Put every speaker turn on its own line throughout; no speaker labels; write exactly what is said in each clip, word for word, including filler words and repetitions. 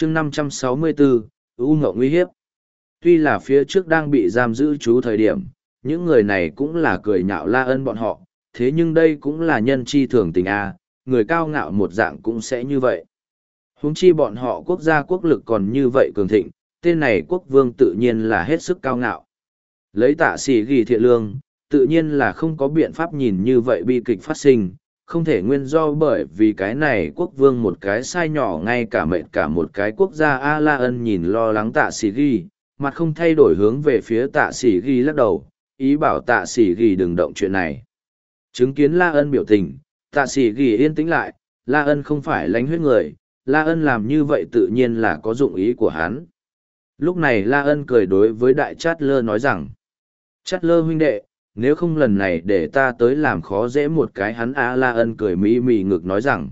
chương năm trăm sáu mươi bốn, U Ngộng uy hiếp. Tuy là phía trước đang bị giam giữ trú thời điểm, những người này cũng là cười nhạo La Ân bọn họ, thế nhưng đây cũng là nhân chi thường tình a, người cao ngạo một dạng cũng sẽ như vậy. Huống chi bọn họ quốc gia quốc lực còn như vậy cường thịnh, tên này quốc vương tự nhiên là hết sức cao ngạo. Lấy Tạ Sĩ Ghi thiện lương, tự nhiên là không có biện pháp nhìn như vậy bi kịch phát sinh, không thể nguyên do bởi vì cái này quốc vương một cái sai nhỏ ngay cả mệnh cả một cái quốc gia A La Ân nhìn lo lắng Tạ Sĩ Ghi, mặt không thay đổi hướng về phía Tạ Sĩ Ghi lắc đầu, ý bảo Tạ Sĩ Ghi đừng động chuyện này. Chứng kiến La Ân biểu tình, Tạ Sĩ Ghi yên tĩnh lại, La Ân không phải lánh huyết người, La Ân làm như vậy tự nhiên là có dụng ý của hắn. Lúc này La Ân cười đối với Đại Chát Lơ nói rằng, Chát Lơ huynh đệ, nếu không lần này để ta tới làm khó dễ một cái hắn á. La Ân cười mỉ mỉ ngực nói rằng,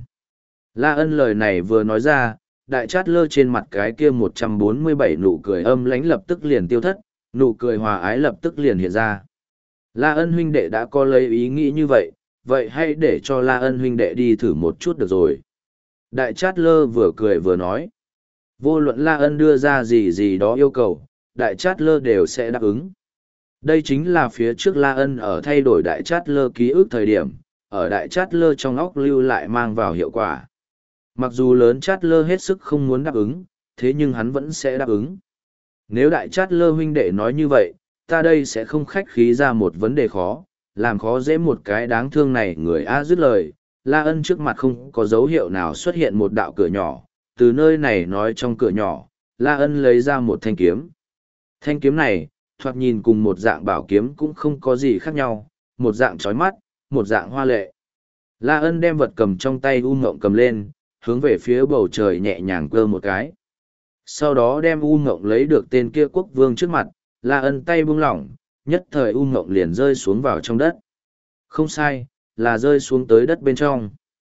La Ân lời này vừa nói ra, Đại Chát Lơ trên mặt cái kia một trăm bốn mươi bảy nụ cười âm lãnh lập tức liền tiêu thất, nụ cười hòa ái lập tức liền hiện ra. La Ân huynh đệ đã có lấy ý nghĩ như vậy, vậy hãy để cho La Ân huynh đệ đi thử một chút được rồi. Đại Chát Lơ vừa cười vừa nói, vô luận La Ân đưa ra gì gì đó yêu cầu, Đại Chát Lơ đều sẽ đáp ứng. Đây chính là phía trước La Ân ở thay đổi Đại Chát Lơ ký ức thời điểm, ở Đại Chát Lơ trong óc lưu lại mang vào hiệu quả. Mặc dù lớn Chát Lơ hết sức không muốn đáp ứng, thế nhưng hắn vẫn sẽ đáp ứng. Nếu Đại Chát Lơ huynh đệ nói như vậy, ta đây sẽ không khách khí ra một vấn đề khó, làm khó dễ một cái đáng thương này người A dứt lời. La Ân trước mặt không có dấu hiệu nào xuất hiện một đạo cửa nhỏ, từ nơi này nói trong cửa nhỏ, La Ân lấy ra một thanh kiếm. Thanh kiếm này, thoạt nhìn cùng một dạng bảo kiếm cũng không có gì khác nhau, một dạng chói mắt, một dạng hoa lệ. La Ân đem vật cầm trong tay U Ngộng cầm lên, hướng về phía bầu trời nhẹ nhàng cơ một cái. Sau đó đem U Ngộng lấy được tên kia quốc vương trước mặt, La Ân tay buông lỏng, nhất thời U Ngộng liền rơi xuống vào trong đất. Không sai, là rơi xuống tới đất bên trong.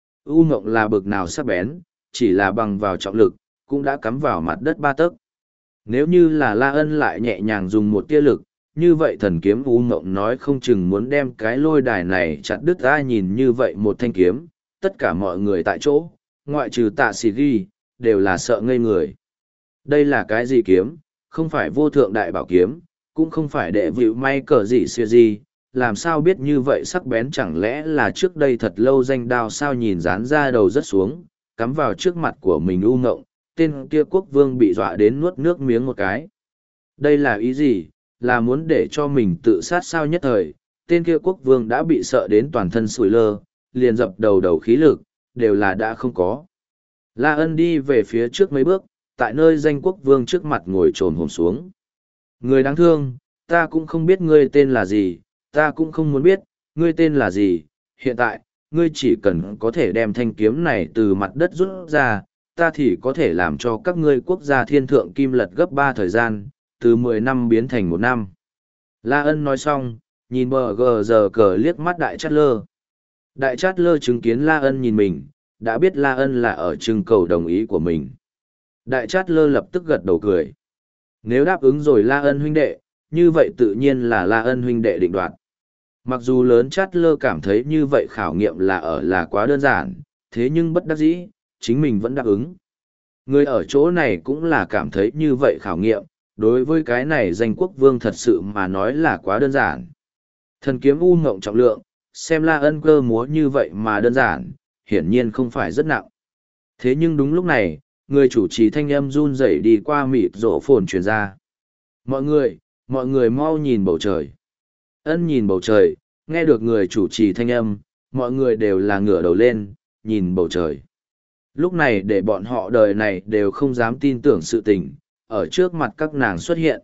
U Ngộng là bực nào sắc bén, chỉ là bằng vào trọng lực, cũng đã cắm vào mặt đất ba tấc. Nếu như là La Ân lại nhẹ nhàng dùng một tia lực, như vậy thần kiếm U Ngộng nói không chừng muốn đem cái lôi đài này chặt đứt ra. Nhìn như vậy một thanh kiếm, tất cả mọi người tại chỗ, ngoại trừ Tạ Sĩ Ghi, đều là sợ ngây người. Đây là cái gì kiếm, không phải vô thượng đại bảo kiếm, cũng không phải đệ vịu may cờ gì xưa gì, làm sao biết như vậy sắc bén chẳng lẽ là trước đây thật lâu danh đao sao nhìn dán ra đầu rất xuống, cắm vào trước mặt của mình U Ngộng, tên kia quốc vương bị dọa đến nuốt nước miếng một cái. Đây là ý gì, là muốn để cho mình tự sát sao nhất thời, tên kia quốc vương đã bị sợ đến toàn thân sủi lơ, liền dập đầu đầu khí lực, đều là đã không có. La Ân đi về phía trước mấy bước, tại nơi danh quốc vương trước mặt ngồi trồm hổm xuống. Người đáng thương, ta cũng không biết ngươi tên là gì, ta cũng không muốn biết, ngươi tên là gì, hiện tại, ngươi chỉ cần có thể đem thanh kiếm này từ mặt đất rút ra, ta thì có thể làm cho các ngươi quốc gia thiên thượng kim lật gấp ba thời gian, từ mười năm biến thành một năm. La Ân nói xong, nhìn bờ gờ giờ cờ liếc mắt Đại Chát Lơ. Đại Chát Lơ chứng kiến La Ân nhìn mình, đã biết La Ân là ở trưng cầu đồng ý của mình. Đại Chát Lơ lập tức gật đầu cười. Nếu đáp ứng rồi La Ân huynh đệ, như vậy tự nhiên là La Ân huynh đệ định đoạt. Mặc dù lớn Chát Lơ cảm thấy như vậy khảo nghiệm là ở là quá đơn giản, thế nhưng bất đắc dĩ, chính mình vẫn đáp ứng. Người ở chỗ này cũng là cảm thấy như vậy khảo nghiệm, đối với cái này danh quốc vương thật sự mà nói là quá đơn giản. Thần kiếm U Ngộng trọng lượng, xem La Ân cơ múa như vậy mà đơn giản, hiển nhiên không phải rất nặng. Thế nhưng đúng lúc này, người chủ trì thanh âm run rẩy đi qua mịt rộ phồn truyền ra. Mọi người, mọi người mau nhìn bầu trời. Ân nhìn bầu trời, nghe được người chủ trì thanh âm, mọi người đều là ngửa đầu lên, nhìn bầu trời. Lúc này để bọn họ đời này đều không dám tin tưởng sự tình, ở trước mặt các nàng xuất hiện.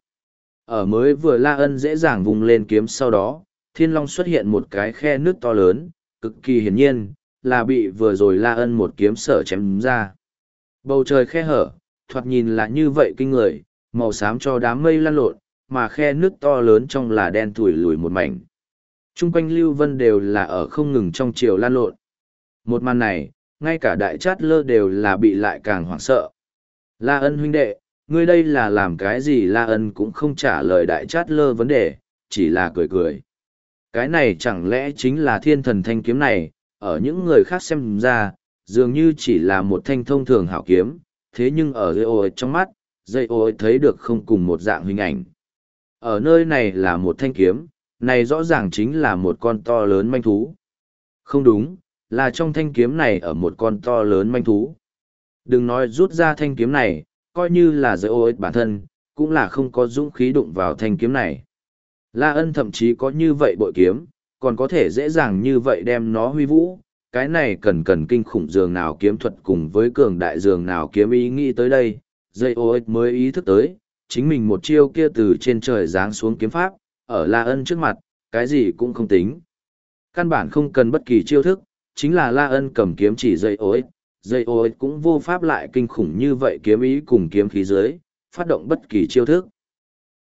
Ở mới vừa La Ân dễ dàng vùng lên kiếm sau đó, Thiên Long xuất hiện một cái khe nước to lớn, cực kỳ hiển nhiên, là bị vừa rồi La Ân một kiếm sở chém ra. Bầu trời khe hở, thoạt nhìn là như vậy kinh người, màu xám cho đám mây lan lộn, mà khe nước to lớn trong là đen thủi lùi một mảnh. Trung quanh Lưu Vân đều là ở không ngừng trong chiều lan lộn. Một màn này, ngay cả Đại Chát Lơ đều là bị lại càng hoảng sợ. La Ân huynh đệ, ngươi đây là làm cái gì? La Ân cũng không trả lời Đại Chát Lơ vấn đề, chỉ là cười cười. Cái này chẳng lẽ chính là thiên thần thanh kiếm này, ở những người khác xem ra, dường như chỉ là một thanh thông thường hảo kiếm, Thế nhưng ở dây ô trong mắt, dây ô thấy được không cùng một dạng hình ảnh. Ở nơi này là một thanh kiếm, này rõ ràng chính là một con to lớn manh thú. Không đúng, là trong thanh kiếm này ở một con to lớn manh thú. Đừng nói rút ra thanh kiếm này, coi như là dây ô bản thân, cũng là không có dũng khí đụng vào thanh kiếm này. La Ân thậm chí có như vậy bội kiếm, còn có thể dễ dàng như vậy đem nó huy vũ. Cái này cần cần kinh khủng dường nào kiếm thuật cùng với cường đại dường nào kiếm ý nghĩ tới đây, dây ô mới ý thức tới, chính mình một chiêu kia từ trên trời giáng xuống kiếm pháp, ở La Ân trước mặt, cái gì cũng không tính. Căn bản không cần bất kỳ chiêu thức, chính là La Ân cầm kiếm chỉ dây ô dây ô cũng vô pháp lại kinh khủng như vậy kiếm ý cùng kiếm khí dưới, phát động bất kỳ chiêu thức.